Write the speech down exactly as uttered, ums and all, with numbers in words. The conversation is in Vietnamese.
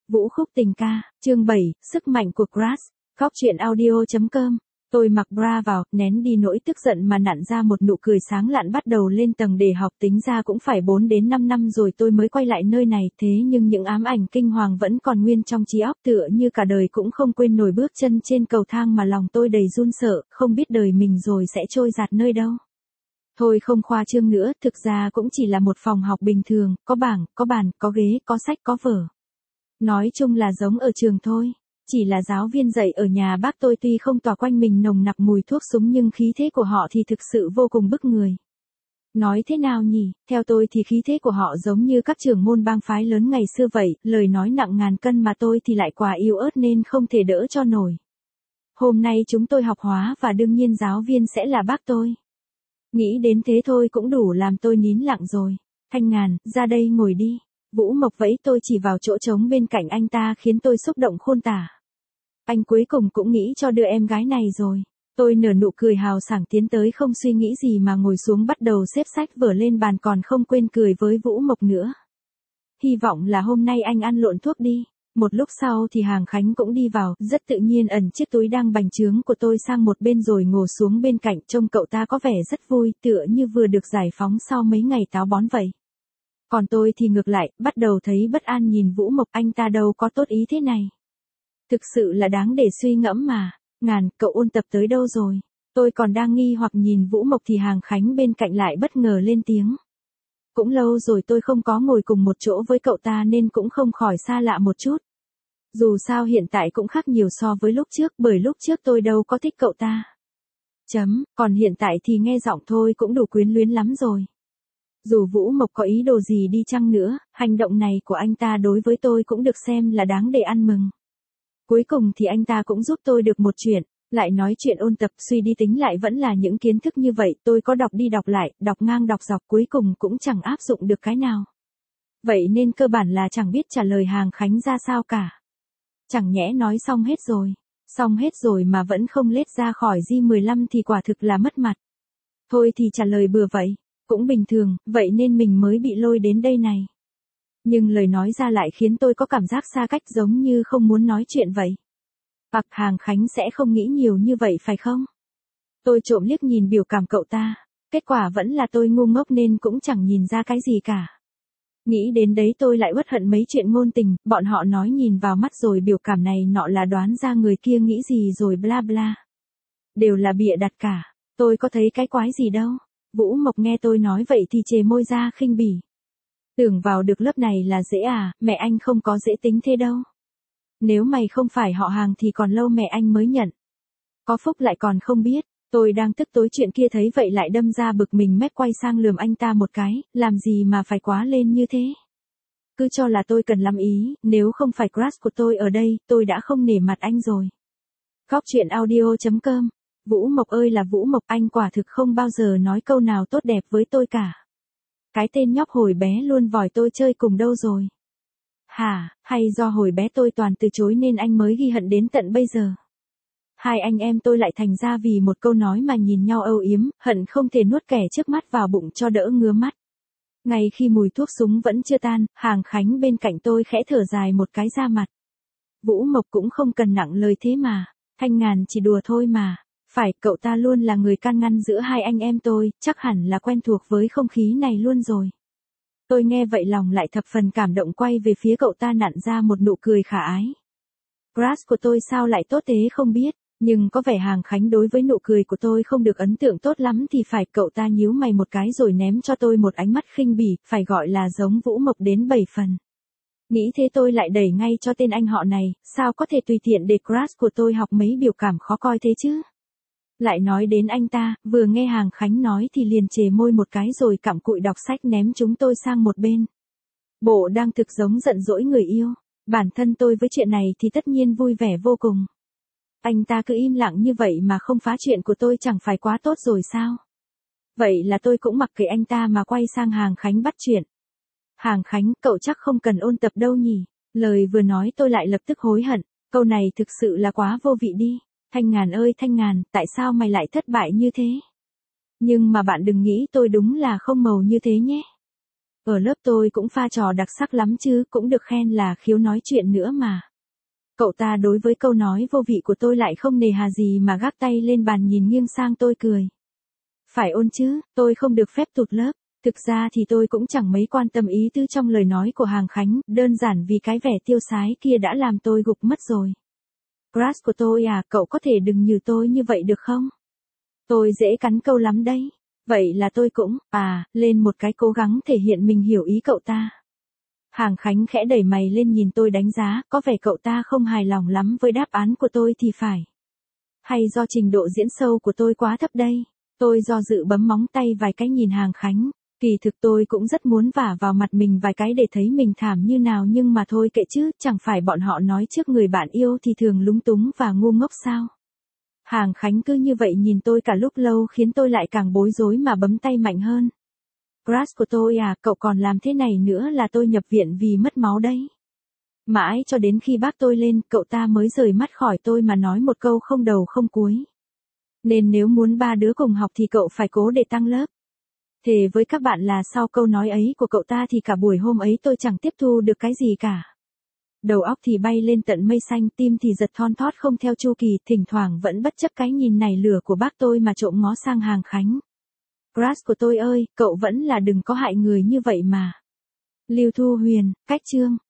Vũ Khúc tình ca, chương bảy, sức mạnh của crush, góc truyện audio chấm com. Tôi mặc bra vào, nén đi nỗi tức giận mà nặn ra một nụ cười sáng lạn bắt đầu lên tầng để học, tính ra cũng phải bốn đến năm năm rồi tôi mới quay lại nơi này, thế nhưng những ám ảnh kinh hoàng vẫn còn nguyên trong trí óc, tựa như cả đời cũng không quên nổi bước chân trên cầu thang mà lòng tôi đầy run sợ, không biết đời mình rồi sẽ trôi dạt nơi đâu. Thôi không khoa trương nữa, thực ra cũng chỉ là một phòng học bình thường, có bảng, có bàn, có ghế, có sách, có vở. Nói chung là giống ở trường thôi. Chỉ là giáo viên dạy ở nhà bác tôi tuy không tỏa quanh mình nồng nặc mùi thuốc súng nhưng khí thế của họ thì thực sự vô cùng bức người. Nói thế nào nhỉ, theo tôi thì khí thế của họ giống như các trưởng môn bang phái lớn ngày xưa vậy, lời nói nặng ngàn cân mà tôi thì lại quá yếu ớt nên không thể đỡ cho nổi. Hôm nay chúng tôi học hóa và đương nhiên giáo viên sẽ là bác tôi. Nghĩ đến thế thôi cũng đủ làm tôi nín lặng rồi. Thanh Ngàn, ra đây ngồi đi. Vũ Mộc vẫy tôi chỉ vào chỗ trống bên cạnh anh ta khiến tôi xúc động khôn tả. Anh cuối cùng cũng nghĩ cho đứa em gái này rồi. Tôi nở nụ cười hào sảng tiến tới không suy nghĩ gì mà ngồi xuống bắt đầu xếp sách vở lên bàn còn không quên cười với Vũ Mộc nữa. Hy vọng là hôm nay anh ăn lộn thuốc đi. Một lúc sau thì Hàng Khánh cũng đi vào, rất tự nhiên ẩn chiếc túi đang bành trướng của tôi sang một bên rồi ngồi xuống bên cạnh, trông cậu ta có vẻ rất vui, tựa như vừa được giải phóng sau mấy ngày táo bón vậy. Còn tôi thì ngược lại, bắt đầu thấy bất an nhìn Vũ Mộc, anh ta đâu có tốt ý thế này. Thực sự là đáng để suy ngẫm mà. Ngàn, cậu ôn tập tới đâu rồi? Tôi còn đang nghi hoặc nhìn Vũ Mộc thì Hàng Khánh bên cạnh lại bất ngờ lên tiếng. Cũng lâu rồi tôi không có ngồi cùng một chỗ với cậu ta nên cũng không khỏi xa lạ một chút. Dù sao hiện tại cũng khác nhiều so với lúc trước, bởi lúc trước tôi đâu có thích cậu ta. Chấm, còn hiện tại thì nghe giọng thôi cũng đủ quyến luyến lắm rồi. Dù Vũ Mộc có ý đồ gì đi chăng nữa, hành động này của anh ta đối với tôi cũng được xem là đáng để ăn mừng. Cuối cùng thì anh ta cũng giúp tôi được một chuyện, lại nói chuyện ôn tập suy đi tính lại vẫn là những kiến thức như vậy, tôi có đọc đi đọc lại, đọc ngang đọc dọc cuối cùng cũng chẳng áp dụng được cái nào. Vậy nên cơ bản là chẳng biết trả lời Hàng Khánh ra sao cả. Chẳng nhẽ nói xong hết rồi, xong hết rồi mà vẫn không lết ra khỏi G mười lăm thì quả thực là mất mặt. Thôi thì trả lời bừa vậy, cũng bình thường, vậy nên mình mới bị lôi đến đây này. Nhưng lời nói ra lại khiến tôi có cảm giác xa cách giống như không muốn nói chuyện vậy. Hoặc Hàng Khánh sẽ không nghĩ nhiều như vậy phải không? Tôi trộm liếc nhìn biểu cảm cậu ta, kết quả vẫn là tôi ngu ngốc nên cũng chẳng nhìn ra cái gì cả. Nghĩ đến đấy tôi lại uất hận mấy chuyện ngôn tình, bọn họ nói nhìn vào mắt rồi biểu cảm này nọ là đoán ra người kia nghĩ gì rồi bla bla. Đều là bịa đặt cả, tôi có thấy cái quái gì đâu. Vũ Mộc nghe tôi nói vậy thì chề môi ra khinh bỉ. Tưởng vào được lớp này là dễ à, mẹ anh không có dễ tính thế đâu. Nếu mày không phải họ Hàng thì còn lâu mẹ anh mới nhận. Có phúc lại còn không biết, tôi đang tức tối chuyện kia thấy vậy lại đâm ra bực mình mép quay sang lườm anh ta một cái, làm gì mà phải quá lên như thế. Cứ cho là tôi cần lắm ý, nếu không phải crush của tôi ở đây, tôi đã không nể mặt anh rồi. Góc truyện audio chấm com. Vũ Mộc ơi là Vũ Mộc, anh quả thực không bao giờ nói câu nào tốt đẹp với tôi cả. Cái tên nhóc hồi bé luôn vòi tôi chơi cùng đâu rồi? Hả, hay do hồi bé tôi toàn từ chối nên anh mới ghi hận đến tận bây giờ? Hai anh em tôi lại thành ra vì một câu nói mà nhìn nhau âu yếm, hận không thể nuốt kẻ trước mắt vào bụng cho đỡ ngứa mắt. Ngay khi mùi thuốc súng vẫn chưa tan, Hàng Khánh bên cạnh tôi khẽ thở dài một cái ra mặt. Vũ Mộc cũng không cần nặng lời thế mà, Thanh Ngàn chỉ đùa thôi mà. Phải, cậu ta luôn là người can ngăn giữa hai anh em tôi, chắc hẳn là quen thuộc với không khí này luôn rồi. Tôi nghe vậy lòng lại thập phần cảm động quay về phía cậu ta nặn ra một nụ cười khả ái. Crush của tôi sao lại tốt thế không biết, nhưng có vẻ Hàng Khánh đối với nụ cười của tôi không được ấn tượng tốt lắm thì phải, cậu ta nhíu mày một cái rồi ném cho tôi một ánh mắt khinh bỉ, phải gọi là giống Vũ Mộc đến bảy phần. Nghĩ thế tôi lại đẩy ngay cho tên anh họ này, sao có thể tùy tiện để crush của tôi học mấy biểu cảm khó coi thế chứ? Lại nói đến anh ta, vừa nghe Hàng Khánh nói thì liền chề môi một cái rồi cặm cụi đọc sách ném chúng tôi sang một bên. Bộ đang thực giống giận dỗi người yêu, bản thân tôi với chuyện này thì tất nhiên vui vẻ vô cùng. Anh ta cứ im lặng như vậy mà không phá chuyện của tôi chẳng phải quá tốt rồi sao? Vậy là tôi cũng mặc kệ anh ta mà quay sang Hàng Khánh bắt chuyện. Hàng Khánh, cậu chắc không cần ôn tập đâu nhỉ? Lời vừa nói tôi lại lập tức hối hận, câu này thực sự là quá vô vị đi. Thanh Ngàn ơi Thanh Ngàn, tại sao mày lại thất bại như thế? Nhưng mà bạn đừng nghĩ tôi đúng là không màu như thế nhé. Ở lớp tôi cũng pha trò đặc sắc lắm chứ, cũng được khen là khiếu nói chuyện nữa mà. Cậu ta đối với câu nói vô vị của tôi lại không nề hà gì mà gác tay lên bàn nhìn nghiêng sang tôi cười. Phải ôn chứ, tôi không được phép tụt lớp. Thực ra thì tôi cũng chẳng mấy quan tâm ý tứ trong lời nói của Hàng Khánh, đơn giản vì cái vẻ tiêu sái kia đã làm tôi gục mất rồi. Crush của tôi à, cậu có thể đừng nhừ tôi như vậy được không? Tôi dễ cắn câu lắm đấy. Vậy là tôi cũng, à, lên một cái cố gắng thể hiện mình hiểu ý cậu ta. Hàng Khánh khẽ đẩy mày lên nhìn tôi đánh giá, có vẻ cậu ta không hài lòng lắm với đáp án của tôi thì phải. Hay do trình độ diễn sâu của tôi quá thấp đây? Tôi do dự bấm móng tay vài cái nhìn Hàng Khánh. Kỳ thực tôi cũng rất muốn vả vào mặt mình vài cái để thấy mình thảm như nào, nhưng mà thôi kệ chứ, chẳng phải bọn họ nói trước người bạn yêu thì thường lúng túng và ngu ngốc sao? Hàng Khánh cứ như vậy nhìn tôi cả lúc lâu khiến tôi lại càng bối rối mà bấm tay mạnh hơn. Crush của tôi à, cậu còn làm thế này nữa là tôi nhập viện vì mất máu đấy. Mãi cho đến khi bác tôi lên, cậu ta mới rời mắt khỏi tôi mà nói một câu không đầu không cuối. Nên nếu muốn ba đứa cùng học thì cậu phải cố để tăng lớp. Thề với các bạn là sau câu nói ấy của cậu ta thì cả buổi hôm ấy tôi chẳng tiếp thu được cái gì cả. Đầu óc thì bay lên tận mây xanh, tim thì giật thon thót không theo chu kỳ, thỉnh thoảng vẫn bất chấp cái nhìn nảy lửa của bác tôi mà trộm ngó sang Hàng Khánh. Crush của tôi ơi, cậu vẫn là đừng có hại người như vậy mà. Lưu Thu Huyền, cách chương.